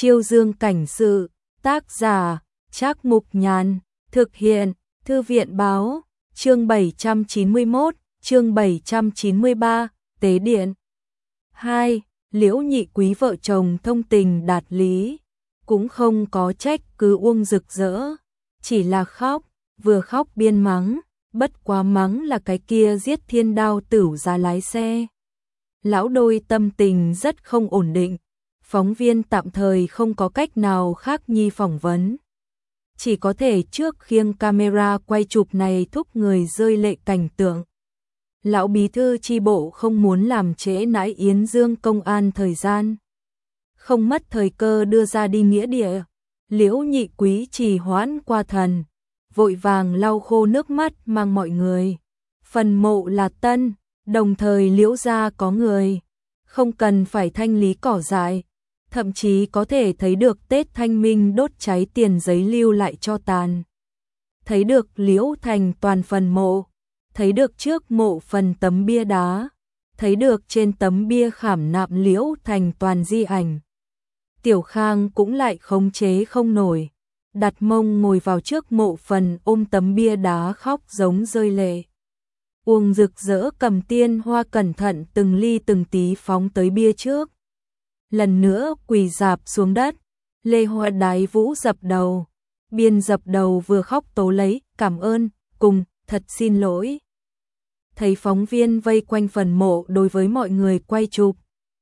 Chiêu Dương cảnh sự, tác giả, Trác Mục Nhàn, thực hiện, Thư viện báo, chương 791, chương 793, Tế Điện. 2. Liễu Nhị Quý vợ chồng thông tình đạt lý, cũng không có trách cứ Uông Rực Rỡ, chỉ là khóc, vừa khóc biên mắng, bất quá mắng là cái kia giết Thiên Đao Tửu ra lái xe. Lão đôi tâm tình rất không ổn định, phóng viên tạm thời không có cách nào khác nhi phỏng vấn. Chỉ có thể trước khiêng camera quay chụp này thúc người rơi lệ cảnh tượng. Lão bí thư chi bộ không muốn làm trễ nãi Yến Dương công an thời gian. Không mất thời cơ đưa ra đi nghĩa địa. Liễu Nhị Quý trì hoãn qua thần, vội vàng lau khô nước mắt mang mọi người. Phần mộ là tân, đồng thời Liễu gia có người, không cần phải thanh lý cỏ dại. Thậm chí có thể thấy được Tết Thanh Minh đốt cháy tiền giấy lưu lại cho tàn. Thấy được Liễu Thành toàn phần mộ, thấy được trước mộ phần tấm bia đá, thấy được trên tấm bia khảm nạm Liễu Thành toàn di ảnh. Tiểu Khang cũng lại khống chế không nổi, đặt mông ngồi vào trước mộ phần ôm tấm bia đá khóc giống rơi lệ. Uông Rực Rỡ cầm tiên hoa cẩn thận từng ly từng tí phóng tới bia trước. Lần nữa quỳ rạp xuống đất, Lê Hoa Đái Vũ dập đầu. Biên dập đầu vừa khóc tố lấy, cảm ơn, cùng, thật xin lỗi. Thấy phóng viên vây quanh phần mộ đối với mọi người quay chụp.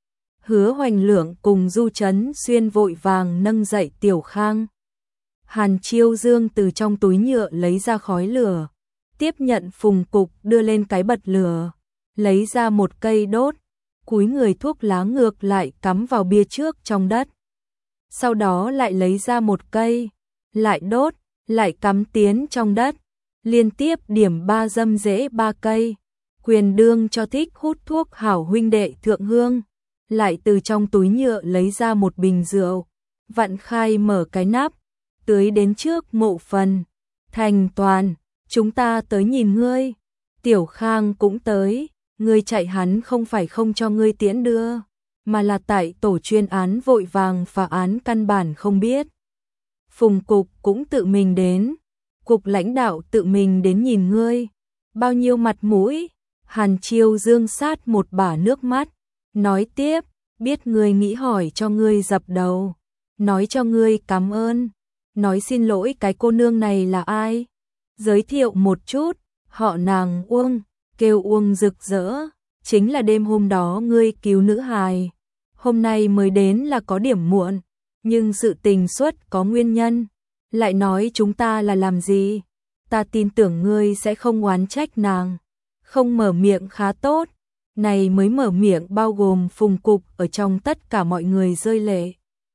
Hứa Hoành Lượng cùng Du Trấn Xuyên vội vàng nâng dậy Tiểu Khang. Hàn Chiêu Dương từ trong túi nhựa lấy ra khói lửa, tiếp nhận phùng cục đưa lên cái bật lửa, lấy ra một cây đốt, cúi người thuốc lá ngược lại cắm vào bia trước trong đất. Sau đó lại lấy ra một cây, lại đốt, lại cắm tiến trong đất, liên tiếp điểm 3 dâm rễ 3 cây, quyền đương cho thích hút thuốc hảo huynh đệ thượng hương, lại từ trong túi nhựa lấy ra một bình rượu, vặn khai mở cái nắp, tưới đến trước mộ phần. Thành Toàn, chúng ta tới nhìn ngươi. Tiểu Khang cũng tới, ngươi chạy hắn không phải không cho ngươi tiễn đưa, mà là tại tổ chuyên án vội vàng phá án căn bản không biết. Phùng cục cũng tự mình đến, cục lãnh đạo tự mình đến nhìn ngươi, bao nhiêu mặt mũi. Hàn Chiêu Dương sát một bả nước mắt, nói tiếp, biết ngươi nghĩ hỏi cho ngươi dập đầu, nói cho ngươi cảm ơn, nói xin lỗi cái cô nương này là ai, giới thiệu một chút, họ nàng Uông, kêu Uông Rực Rỡ, chính là đêm hôm đó ngươi cứu nữ hài. Hôm nay mới đến là có điểm muộn, nhưng sự tình xuất có nguyên nhân, lại nói chúng ta là làm gì, ta tin tưởng ngươi sẽ không oán trách nàng. Không mở miệng khá tốt, này mới mở miệng bao gồm phùng cục ở trong tất cả mọi người rơi lệ.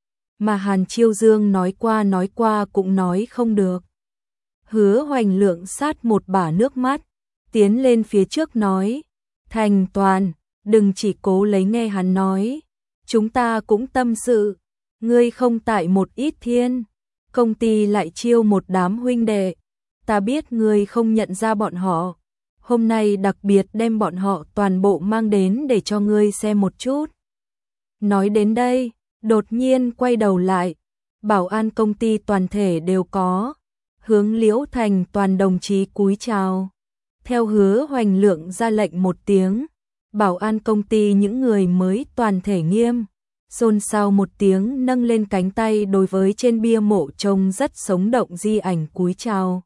Mà Hàn Chiêu Dương nói qua cũng nói không được. Hứa Hoành Lượng sát một bả nước mắt, tiến lên phía trước nói, Thành Toàn, đừng chỉ cố lấy nghe hắn nói, chúng ta cũng tâm sự, ngươi không tại một ít thiên, công ty lại chiêu một đám huynh đệ, ta biết ngươi không nhận ra bọn họ, hôm nay đặc biệt đem bọn họ toàn bộ mang đến để cho ngươi xem một chút. Nói đến đây, đột nhiên quay đầu lại, bảo an công ty toàn thể đều có, hướng Liễu Thành Toàn đồng chí cúi chào. Theo Hứa Hoành Lượng ra lệnh một tiếng, bảo an công ty những người mới toàn thể nghiêm, xôn xao một tiếng nâng lên cánh tay đối với trên bia mộ trông rất sống động di ảnh cúi chào.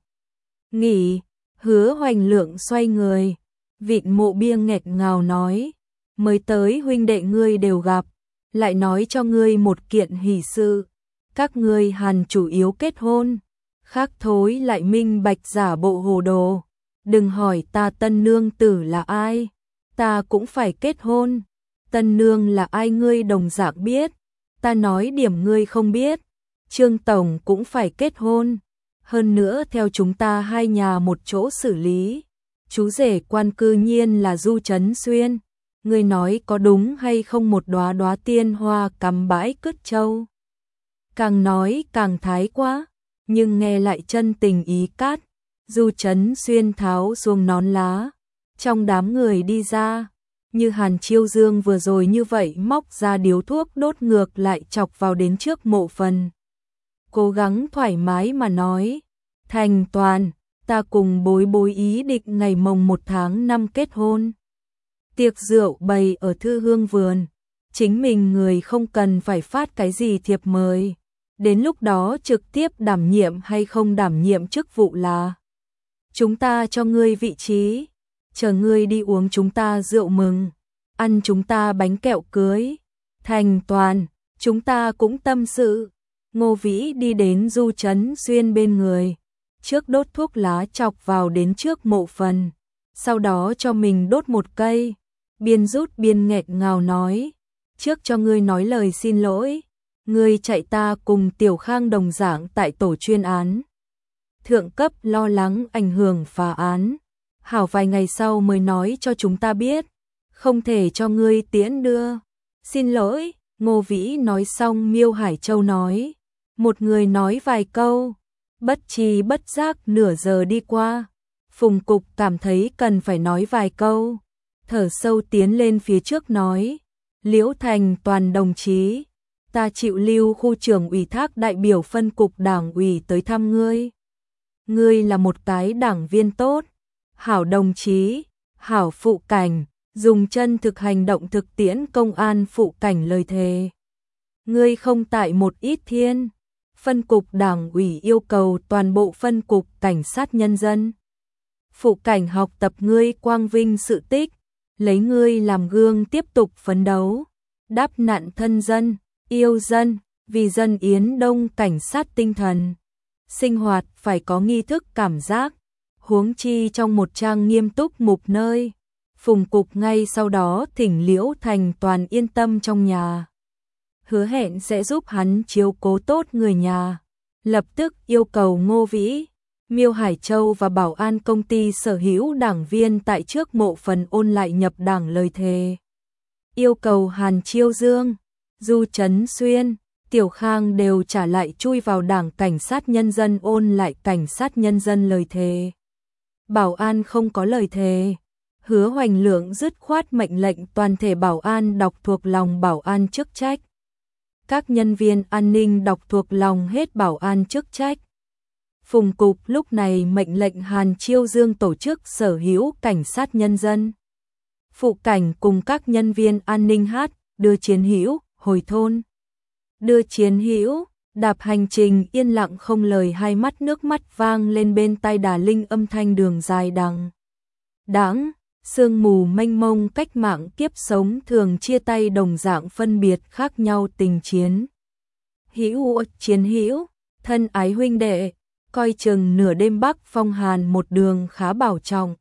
Nghỉ, Hứa Hoành Lượng xoay người, vịn mộ bia nghẹt ngào nói, mới tới huynh đệ ngươi đều gặp, lại nói cho ngươi một kiện hỷ sự, các ngươi Hàn chủ yếu kết hôn, khác thối lại minh bạch giả bộ hồ đồ, đừng hỏi ta tân nương tử là ai, ta cũng phải kết hôn, tân nương là ai ngươi đồng dạng biết, ta nói điểm ngươi không biết, Trương Tổng cũng phải kết hôn, hơn nữa theo chúng ta hai nhà một chỗ xử lý, chú rể quan cư nhiên là Du Trấn Xuyên, ngươi nói có đúng hay không một đóa đóa tiên hoa cắm bãi cứt châu. Càng nói càng thái quá, nhưng nghe lại chân tình ý cát. Du Trấn Xuyên tháo xuống nón lá, trong đám người đi ra, Như Hàn Chiêu Dương vừa rồi như vậy móc ra điếu thuốc đốt ngược lại chọc vào đến trước mộ phần. Cố gắng thoải mái mà nói, Thành Toàn, ta cùng bối bối ý định ngày mồng 1 tháng 5 kết hôn. Tiệc rượu bày ở Thư Hương vườn, chính mình người không cần phải phát cái gì thiệp mời. Đến lúc đó trực tiếp đảm nhiệm hay không đảm nhiệm chức vụ là chúng ta cho ngươi vị trí, chờ ngươi đi uống chúng ta rượu mừng, ăn chúng ta bánh kẹo cưới. Thành Toàn, chúng ta cũng tâm sự. Ngô Vĩ đi đến Du Trấn Xuyên bên người, trước đốt thuốc lá chọc vào đến trước mộ phần, sau đó cho mình đốt một cây, biên rút biên nghẹt ngào nói, trước cho ngươi nói lời xin lỗi, ngươi chạy ta cùng Tiểu Khang đồng dạng tại tổ chuyên án. Thượng cấp lo lắng ảnh hưởng phá án, hảo vài ngày sau mới nói cho chúng ta biết, không thể cho ngươi tiễn đưa. Xin lỗi, Ngô Vĩ nói xong Miêu Hải Châu nói, một người nói vài câu, bất tri bất giác nửa giờ đi qua, Phùng Cục cảm thấy cần phải nói vài câu, thở sâu tiến lên phía trước nói, Liễu Thành Toàn đồng chí, ta chịu Lưu khu trưởng ủy thác đại biểu phân cục đảng ủy tới thăm ngươi. Ngươi là một cái đảng viên tốt, hảo đồng chí, hảo phụ cảnh, dùng chân thực hành động thực tiễn công an phụ cảnh lời thề. Ngươi không tại một ít thiên, phân cục đảng ủy yêu cầu toàn bộ phân cục cảnh sát nhân dân. Phụ cảnh học tập ngươi quang vinh sự tích, lấy ngươi làm gương tiếp tục phấn đấu, đáp nạn thân dân, yêu dân, vì dân Yến Đông cảnh sát tinh thần. Sinh hoạt phải có nghi thức cảm giác, huống chi trong một trang nghiêm túc mục nơi. Phùng Cục ngay sau đó thỉnh Liễu Thành Toàn yên tâm trong nhà, hứa hẹn sẽ giúp hắn chiếu cố tốt người nhà. Lập tức yêu cầu Ngô Vĩ, Miêu Hải Châu và bảo an công ty sở hữu đảng viên tại trước mộ phần ôn lại nhập đảng lời thề. Yêu cầu Hàn Chiêu Dương, Du Trấn Xuyên, Tiểu Khang đều trả lại chui vào đảng cảnh sát nhân dân ôn lại cảnh sát nhân dân lời thề. Bảo an không có lời thề. Hứa Hoành Lượng dứt khoát mệnh lệnh toàn thể bảo an đọc thuộc lòng bảo an chức trách. Các nhân viên an ninh đọc thuộc lòng hết bảo an chức trách. Phùng Cục lúc này mệnh lệnh Hàn Chiêu Dương tổ chức sở hữu cảnh sát nhân dân. Phụ cảnh cùng các nhân viên an ninh hát, đưa chiến hữu, hồi thôn. Đưa chiến hữu, đạp hành trình yên lặng không lời, hai mắt nước mắt vang lên bên tai đà linh âm thanh đường dài đằng đẵng. Sương mù mênh mông cách mạng kiếp sống thường chia tay đồng dạng phân biệt khác nhau tình chiến. Hữu chiến hữu, thân ái huynh đệ, coi chừng nửa đêm Bắc Phong Hàn một đường khá bảo trọng.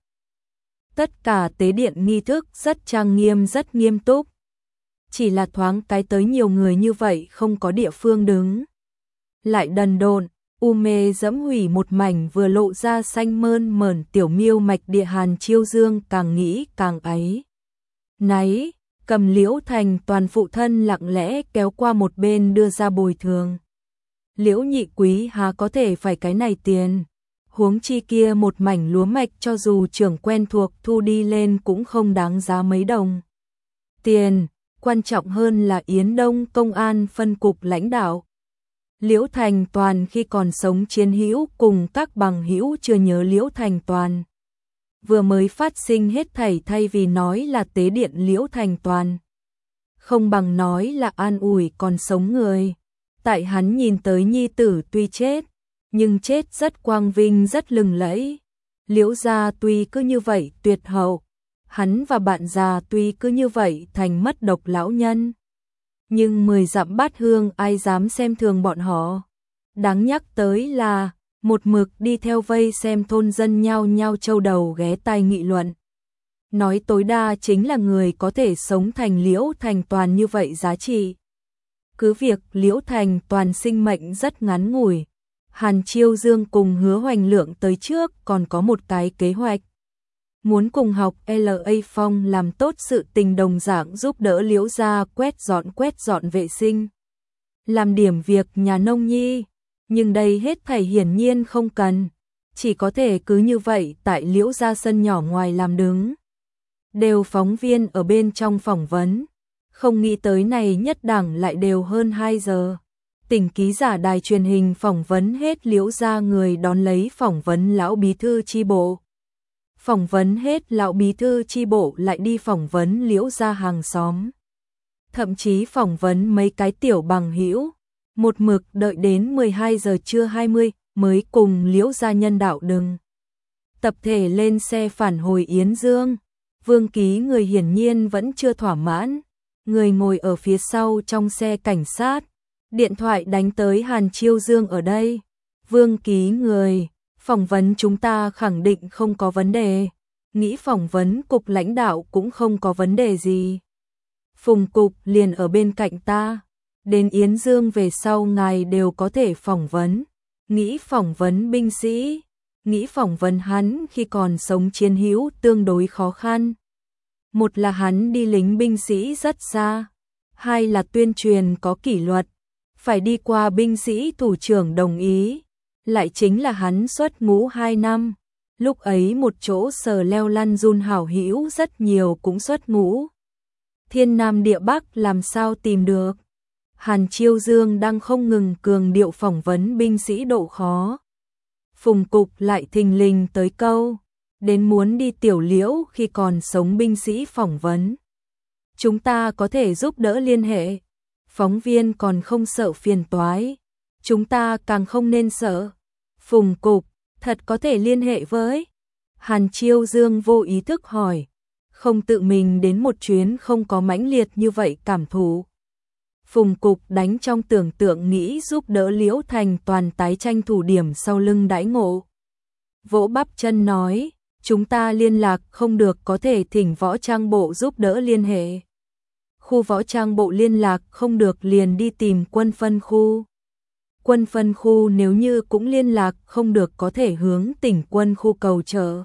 Tất cả tế điện nghi thức rất trang nghiêm rất nghiêm túc. Chỉ là thoáng cái tới nhiều người như vậy không có địa phương đứng. Lại đần độn, u mê dẫm hủy một mảnh vừa lộ ra xanh mơn mởn tiểu miêu mạch địa. Hàn Chiêu Dương càng nghĩ càng áy náy, cầm Liễu Thành Toàn phụ thân lặng lẽ kéo qua một bên đưa ra bồi thường. Liễu nhị quý há có thể phải cái này tiền, huống chi kia một mảnh lúa mạch cho dù trưởng quen thuộc thu đi lên cũng không đáng giá mấy đồng tiền, quan trọng hơn là Yến Đông công an phân cục lãnh đạo. Liễu Thành Toàn khi còn sống chiến hữu cùng các bằng hữu chưa nhớ Liễu Thành Toàn. Vừa mới phát sinh hết thảy thay vì nói là tế điện Liễu Thành Toàn, không bằng nói là an ủi còn sống người. Tại hắn nhìn tới nhi tử tuy chết, nhưng chết rất quang vinh rất lừng lẫy. Liễu gia tuy cứ như vậy tuyệt hậu, hắn và bạn già tuy cứ như vậy thành mất độc lão nhân. Nhưng 10 dặm bát hương ai dám xem thường bọn họ. Đáng nhắc tới là, một mực đi theo vây xem thôn dân nhao nhao châu đầu ghé tai nghị luận. Nói tối đa chính là người có thể sống thành Liễu Thành Toàn như vậy giá trị. Cứ việc Liễu Thành Toàn sinh mệnh rất ngắn ngủi, Hàn Chiêu Dương cùng Hứa Hoành Lượng tới trước còn có một cái kế hoạch. Muốn cùng học LA Phong làm tốt sự tình đồng dạng giúp đỡ Liễu gia quét dọn vệ sinh, làm điểm việc nhà nông nhi, nhưng đây hết thảy hiển nhiên không cần, chỉ có thể cứ như vậy tại Liễu gia sân nhỏ ngoài làm đứng. đều phóng viên ở bên trong phỏng vấn. Không nghĩ tới này nhất đẳng lại đều hơn 2 giờ. Tỉnh ký giả đài truyền hình phỏng vấn hết Liễu gia người đón lấy phỏng vấn lão bí thư chi bộ. Phỏng vấn hết lão bí thư chi bộ lại đi phỏng vấn Liễu gia hàng xóm. Thậm chí phỏng vấn mấy cái tiểu bằng hữu, một mực đợi đến 12 giờ trưa 20 mới cùng Liễu gia nhân đạo đừng. Tập thể lên xe phản hồi Yến Dương. Vương Ký người hiển nhiên vẫn chưa thỏa mãn, người ngồi ở phía sau trong xe cảnh sát, điện thoại đánh tới Hàn Chiêu Dương ở đây. Vương Ký người, phỏng vấn chúng ta khẳng định không có vấn đề, nghĩ phỏng vấn cục lãnh đạo cũng không có vấn đề gì. Phùng cục liền ở bên cạnh ta, đến Yến Dương về sau ngài đều có thể phỏng vấn, nghĩ phỏng vấn binh sĩ, nghĩ phỏng vấn hắn khi còn sống chiến hữu tương đối khó khăn. Một là hắn đi lính binh sĩ rất xa, hai là tuyên truyền có kỷ luật, phải đi qua binh sĩ thủ trưởng đồng ý, lại chính là hắn xuất ngũ 2 năm, lúc ấy một chỗ sờ leo lăn run hảo hữu rất nhiều cũng xuất ngũ. Thiên Nam địa Bắc làm sao tìm được? Hàn Chiêu Dương đang không ngừng cường điệu phỏng vấn binh sĩ độ khó. Phùng cục lại thình lình tới câu, đến muốn đi Tiểu Liễu khi còn sống binh sĩ phỏng vấn. Chúng ta có thể giúp đỡ liên hệ. Phóng viên còn không sợ phiền toái, chúng ta càng không nên sợ. Phùng cục, thật có thể liên hệ với? Hàn Chiêu Dương vô ý thức hỏi, không tự mình đến một chuyến không có mãnh liệt như vậy cảm thụ. Phùng cục đánh trong tưởng tượng nghĩ giúp đỡ Liễu Thành Toàn tái tranh thủ điểm sau lưng đãi ngộ. Vỗ bắp chân nói, chúng ta liên lạc không được có thể thỉnh võ trang bộ giúp đỡ liên hệ. Khu võ trang bộ liên lạc không được liền đi tìm quân phân khu. Quân phân khu nếu như cũng liên lạc không được có thể hướng tỉnh quân khu cầu trợ.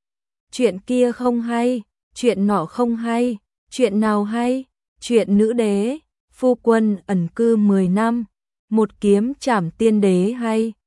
Chuyện kia không hay, chuyện nọ không hay, chuyện nào hay, chuyện nữ đế, phu quân ẩn cư 10 năm, một kiếm trảm tiên đế hay.